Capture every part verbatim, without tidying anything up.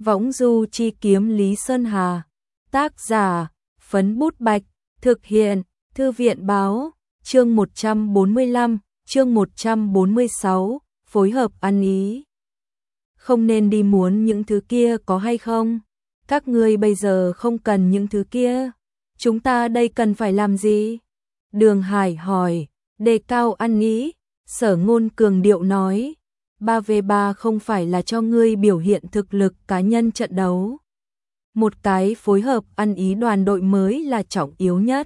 Võng du chi kiếm Lý Sơn Hà. Tác giả, Phấn Bút Bạch. Thực hiện, Thư viện Báo. Chương một trăm bốn mươi lăm, chương một trăm bốn mươi sáu, phối hợp ăn ý. Không nên đi muốn những thứ kia có hay không? Các ngươi bây giờ không cần những thứ kia. Chúng ta đây cần phải làm gì? Đường Hải hỏi. Đề cao ăn ý. Sở Ngôn cường điệu nói. ba vs ba không phải là cho ngươi biểu hiện thực lực cá nhân trận đấu. Một cái phối hợp ăn ý đoàn đội mới là trọng yếu nhất.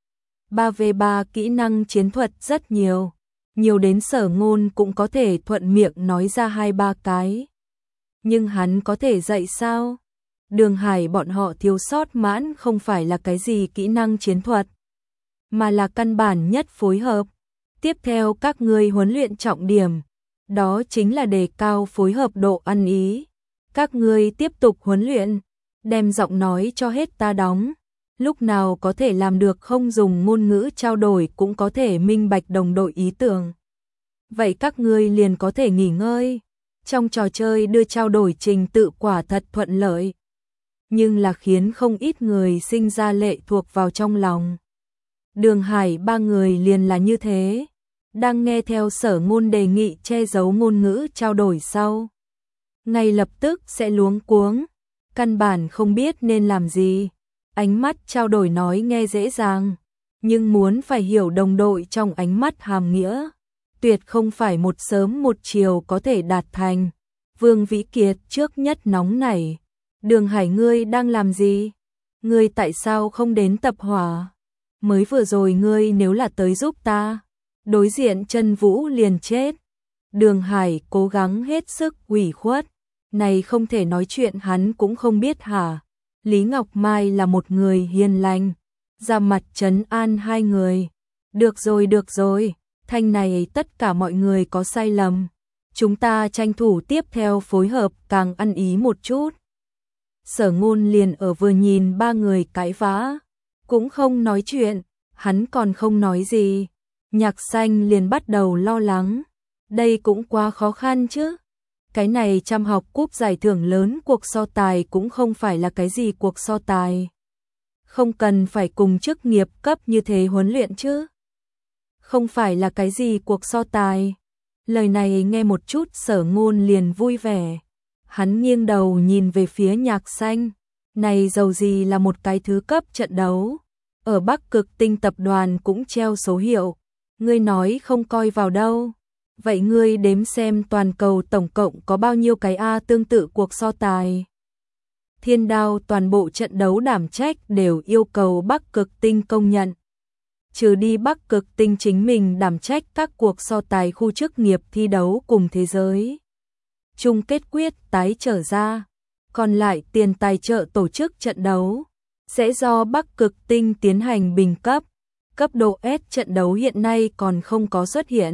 ba vs ba kỹ năng chiến thuật rất nhiều. Nhiều đến Sở Ngôn cũng có thể thuận miệng nói ra hai ba cái. Nhưng hắn có thể dạy sao? Đường Hải bọn họ thiếu sót mãn không phải là cái gì kỹ năng chiến thuật, mà là căn bản nhất phối hợp. Tiếp theo các ngươi huấn luyện trọng điểm, đó chính là đề cao phối hợp độ ăn ý. Các ngươi tiếp tục huấn luyện, đem giọng nói cho hết ta đóng. Lúc nào có thể làm được không dùng ngôn ngữ trao đổi cũng có thể minh bạch đồng đội ý tưởng. Vậy các ngươi liền có thể nghỉ ngơi. Trong trò chơi đưa trao đổi trình tự quả thật thuận lợi, nhưng là khiến không ít người sinh ra lệ thuộc vào trong lòng. Đường Hải ba người liền là như thế, đang nghe theo Sở Ngôn đề nghị che giấu ngôn ngữ trao đổi sau, ngay lập tức sẽ luống cuống, căn bản không biết nên làm gì. Ánh mắt trao đổi nói nghe dễ dàng, nhưng muốn phải hiểu đồng đội trong ánh mắt hàm nghĩa, tuyệt không phải một sớm một chiều có thể đạt thành. Vương Vĩ Kiệt trước nhất nóng nảy. Đường Hải ngươi đang làm gì? Ngươi tại sao không đến tập hỏa? Mới vừa rồi ngươi nếu là tới giúp ta, đối diện Chân Vũ liền chết. Đường Hải cố gắng hết sức ủy khuất. Này không thể nói chuyện hắn cũng không biết hả? Lý Ngọc Mai là một người hiền lành, ra mặt trấn an hai người. Được rồi được rồi, thanh này tất cả mọi người có sai lầm. Chúng ta tranh thủ tiếp theo phối hợp càng ăn ý một chút. Sở Ngôn liền ở vừa nhìn ba người cãi vã, cũng không nói chuyện, hắn còn không nói gì. Nhạc Xanh liền bắt đầu lo lắng, đây cũng quá khó khăn chứ. Cái này trăm học cúp giải thưởng lớn cuộc so tài cũng không phải là cái gì cuộc so tài. Không cần phải cùng chức nghiệp cấp như thế huấn luyện chứ. Không phải là cái gì cuộc so tài. Lời này nghe một chút Sở Ngôn liền vui vẻ. Hắn nghiêng đầu nhìn về phía Nhạc Xanh. Này dầu gì là một cái thứ cấp trận đấu. Ở Bắc Cực Tinh tập đoàn cũng treo số hiệu. Ngươi nói không coi vào đâu. Vậy ngươi đếm xem toàn cầu tổng cộng có bao nhiêu cái A tương tự cuộc so tài. Thiên Đao toàn bộ trận đấu đảm trách đều yêu cầu Bắc Cực Tinh công nhận. Trừ đi Bắc Cực Tinh chính mình đảm trách các cuộc so tài khu chức nghiệp thi đấu cùng thế giới. Chung kết quyết tái trở ra, còn lại tiền tài trợ tổ chức trận đấu sẽ do Bắc Cực Tinh tiến hành bình cấp. Cấp độ S trận đấu hiện nay còn không có xuất hiện.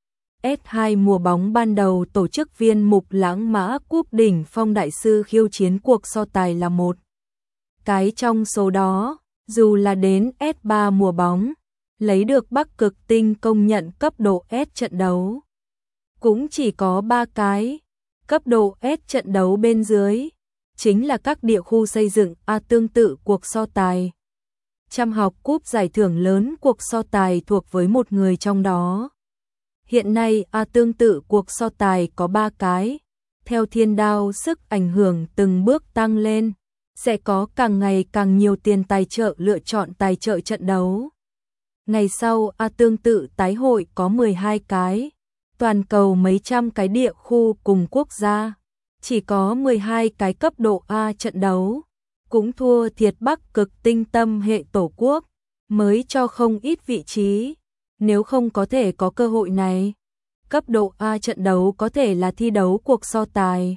S hai mùa bóng ban đầu tổ chức viên mục Lãng Mã Cúp đỉnh phong đại sư khiêu chiến cuộc so tài là một cái trong số đó, dù là đến S ba mùa bóng, lấy được Bắc Cực Tinh công nhận cấp độ S trận đấu, cũng chỉ có ba cái. Cấp độ S trận đấu bên dưới, chính là các địa khu xây dựng A tương tự cuộc so tài. Trăm học cúp giải thưởng lớn cuộc so tài thuộc với một người trong đó. Hiện nay A tương tự cuộc so tài có ba cái. Theo Thiên Đao sức ảnh hưởng từng bước tăng lên, sẽ có càng ngày càng nhiều tiền tài trợ lựa chọn tài trợ trận đấu. Ngày sau A tương tự tái hội có mười hai cái. Toàn cầu mấy trăm cái địa khu cùng quốc gia, chỉ có mười hai cái cấp độ A trận đấu, cũng thua thiệt Bắc Cực Tinh tâm hệ tổ quốc, mới cho không ít vị trí. Nếu không có thể có cơ hội này, cấp độ A trận đấu có thể là thi đấu cuộc so tài.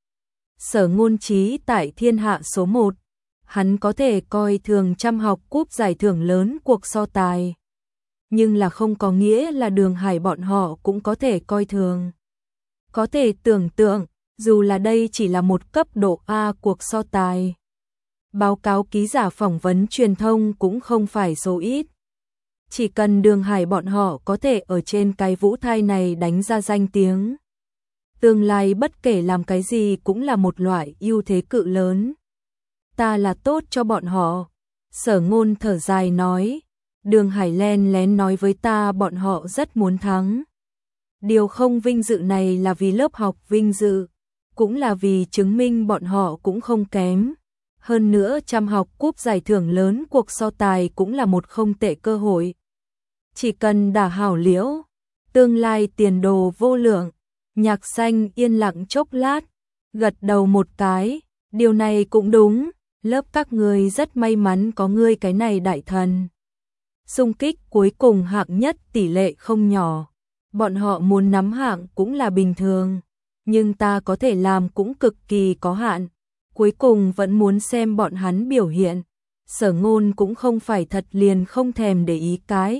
Sở Ngôn trí tại thiên hạ số một, hắn có thể coi thường trăm học cúp giải thưởng lớn cuộc so tài. Nhưng là không có nghĩa là Đường Hải bọn họ cũng có thể coi thường. Có thể tưởng tượng, dù là đây chỉ là một cấp độ A cuộc so tài, báo cáo ký giả phỏng vấn truyền thông cũng không phải số ít. Chỉ cần Đường Hải bọn họ có thể ở trên cái vũ thai này đánh ra danh tiếng, Tương lai bất kể làm cái gì cũng là một loại ưu thế cự lớn. Ta là tốt cho bọn họ. Sở Ngôn thở dài nói. Đường Hải len lén nói với ta bọn họ rất muốn thắng. Điều không vinh dự này là vì lớp học vinh dự, cũng là vì chứng minh bọn họ cũng không kém. Hơn nữa trăm học cúp giải thưởng lớn cuộc so tài cũng là một không tệ cơ hội. Chỉ cần đả hảo liễu, tương lai tiền đồ vô lượng. Nhạc Xanh yên lặng chốc lát, gật đầu một cái, điều này cũng đúng, lớp các ngươi rất may mắn có ngươi cái này đại thần. Xung kích cuối cùng hạng nhất tỷ lệ không nhỏ, bọn họ muốn nắm hạng cũng là bình thường, nhưng ta có thể làm cũng cực kỳ có hạn, cuối cùng vẫn muốn xem bọn hắn biểu hiện. Sở Ngôn cũng không phải thật liền không thèm để ý cái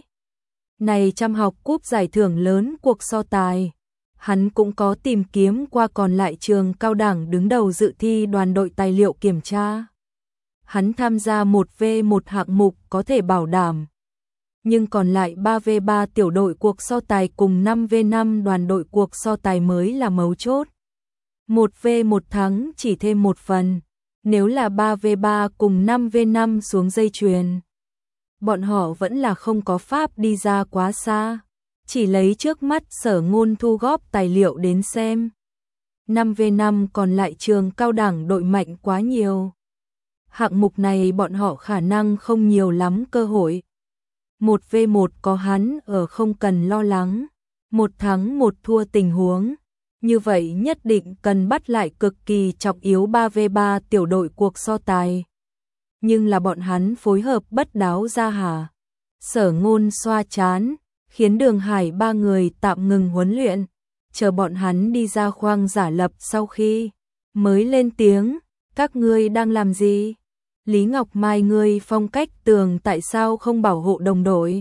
này trăm học cúp giải thưởng lớn cuộc so tài. Hắn cũng có tìm kiếm qua còn lại trường cao đẳng đứng đầu dự thi đoàn đội tài liệu kiểm tra. Hắn tham gia một vê một hạng mục có thể bảo đảm. Nhưng còn lại ba vê ba tiểu đội cuộc so tài cùng năm vê năm đoàn đội cuộc so tài mới là mấu chốt. một vê một thắng chỉ thêm một phần. Nếu là ba vê ba cùng năm vê năm xuống dây chuyền, bọn họ vẫn là không có pháp đi ra quá xa. Chỉ lấy trước mắt Sở Ngôn thu góp tài liệu đến xem. năm vê năm còn lại trường cao đẳng đội mạnh quá nhiều. Hạng mục này bọn họ khả năng không nhiều lắm cơ hội. một vê một có hắn ở không cần lo lắng. Một thắng một thua tình huống. Như vậy nhất định cần bắt lại cực kỳ trọng yếu ba vê ba tiểu đội cuộc so tài. Nhưng là bọn hắn phối hợp bất đáo ra hả? Sở Ngôn xoa chán, khiến Đường Hải ba người tạm ngừng huấn luyện, chờ bọn hắn đi ra khoang giả lập sau khi mới lên tiếng, các ngươi đang làm gì? Lý Ngọc Mai ngươi phong cách tường tại sao không bảo hộ đồng đội?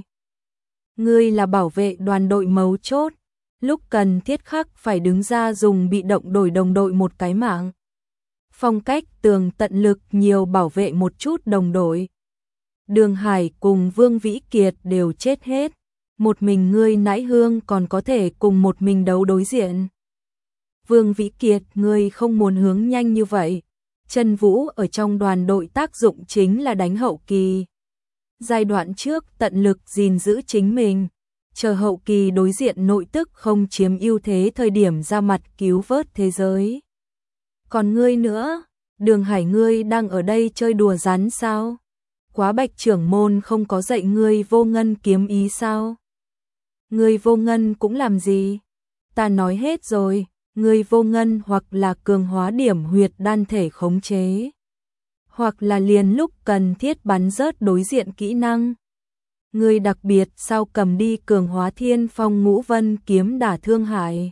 Ngươi là bảo vệ đoàn đội mấu chốt, lúc cần thiết khắc phải đứng ra dùng bị động đổi đồng đội một cái mạng. Phong cách tường tận lực nhiều bảo vệ một chút đồng đội. Đường Hải cùng Vương Vĩ Kiệt đều chết hết. Một mình ngươi Nãi Hương còn có thể cùng một mình đấu đối diện. Vương Vĩ Kiệt ngươi không muốn hướng nhanh như vậy. Trần Vũ ở trong đoàn đội tác dụng chính là đánh hậu kỳ. Giai đoạn trước tận lực gìn giữ chính mình, chờ hậu kỳ đối diện nội tức không chiếm ưu thế thời điểm ra mặt cứu vớt thế giới. Còn ngươi nữa, Đường Hải ngươi đang ở đây chơi đùa rắn sao? Quá Bạch trưởng môn không có dạy ngươi vô ngân kiếm ý sao? Ngươi vô ngân cũng làm gì? Ta nói hết rồi, ngươi vô ngân hoặc là cường hóa điểm huyệt đan thể khống chế, hoặc là liền lúc cần thiết bắn rớt đối diện kỹ năng. Ngươi đặc biệt sao cầm đi cường hóa thiên phong ngũ vân kiếm đả thương hại.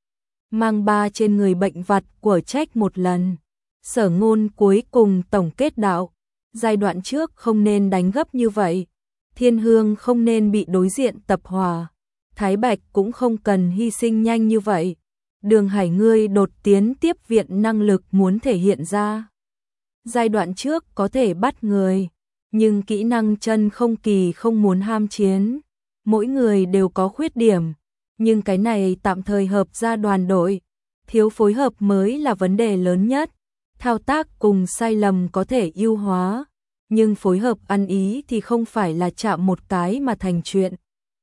Mang ba trên người bệnh vặt của trách một lần. Sở Ngôn cuối cùng tổng kết đạo, giai đoạn trước không nên đánh gấp như vậy. Thiên Hương không nên bị đối diện tập hòa. Thái Bạch cũng không cần hy sinh nhanh như vậy. Đường Hải ngươi đột tiến tiếp viện năng lực muốn thể hiện ra. Giai đoạn trước có thể bắt người, nhưng kỹ năng chân không kỳ không muốn ham chiến. Mỗi người đều có khuyết điểm, nhưng cái này tạm thời hợp ra đoàn đội. Thiếu phối hợp mới là vấn đề lớn nhất. Thao tác cùng sai lầm có thể ưu hóa, nhưng phối hợp ăn ý thì không phải là chạm một cái mà thành chuyện.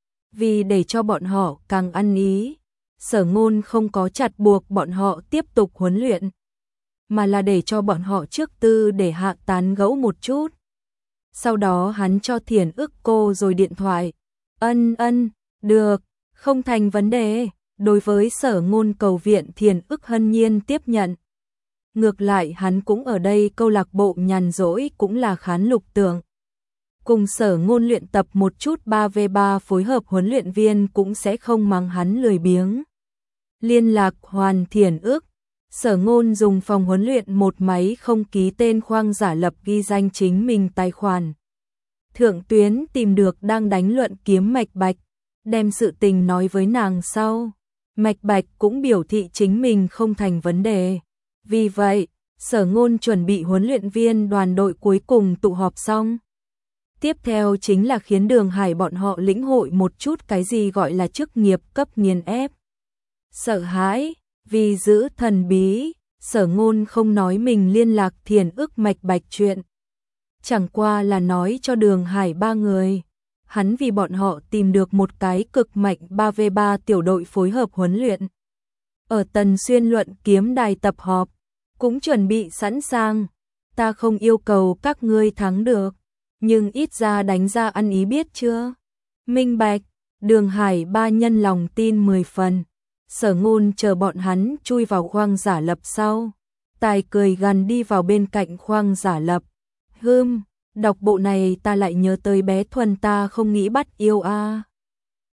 Vì để cho bọn họ càng ăn ý, Sở Ngôn không có chặt buộc bọn họ tiếp tục huấn luyện, mà là để cho bọn họ trước tư để hạ tán gẫu một chút. Sau đó hắn cho Thiển Ức cô rồi điện thoại. Ân ân, được, không thành vấn đề. Đối với Sở Ngôn cầu viện Thiển Ức hân nhiên tiếp nhận. Ngược lại hắn cũng ở đây câu lạc bộ nhàn rỗi cũng là khán lục tưởng. Cùng Sở Ngôn luyện tập một chút ba vê ba phối hợp huấn luyện viên cũng sẽ không mắng hắn lười biếng. Liên lạc hoàn Thiển Ức. Sở Ngôn dùng phòng huấn luyện một máy không ký tên khoang giả lập ghi danh chính mình tài khoản. Thượng tuyến tìm được đang đánh luận kiếm Mạch Bạch, đem sự tình nói với nàng sau. Mạch Bạch cũng biểu thị chính mình không thành vấn đề. Vì vậy, Sở Ngôn chuẩn bị huấn luyện viên đoàn đội cuối cùng tụ họp xong. Tiếp theo chính là khiến Đường Hải bọn họ lĩnh hội một chút cái gì gọi là chức nghiệp cấp nghiền ép. Sợ hãi, Vì giữ thần bí, Sở Ngôn không nói mình liên lạc Thiền Ức Mạch Bạch chuyện. Chẳng qua là nói cho Đường Hải ba người. Hắn vì bọn họ tìm được một cái cực mạnh ba vê ba tiểu đội phối hợp huấn luyện. Ở Tần Xuyên luận kiếm đài tập họp, cũng chuẩn bị sẵn sàng. Ta không yêu cầu các ngươi thắng được, nhưng ít ra đánh ra ăn ý biết chưa? Minh bạch, Đường Hải ba nhân lòng tin mười phần. Sở Ngôn chờ bọn hắn chui vào khoang giả lập sau. Tài cười gằn đi vào bên cạnh khoang giả lập. Hưm, đọc bộ này ta lại nhớ tới bé Thuần ta không nghĩ bắt yêu a.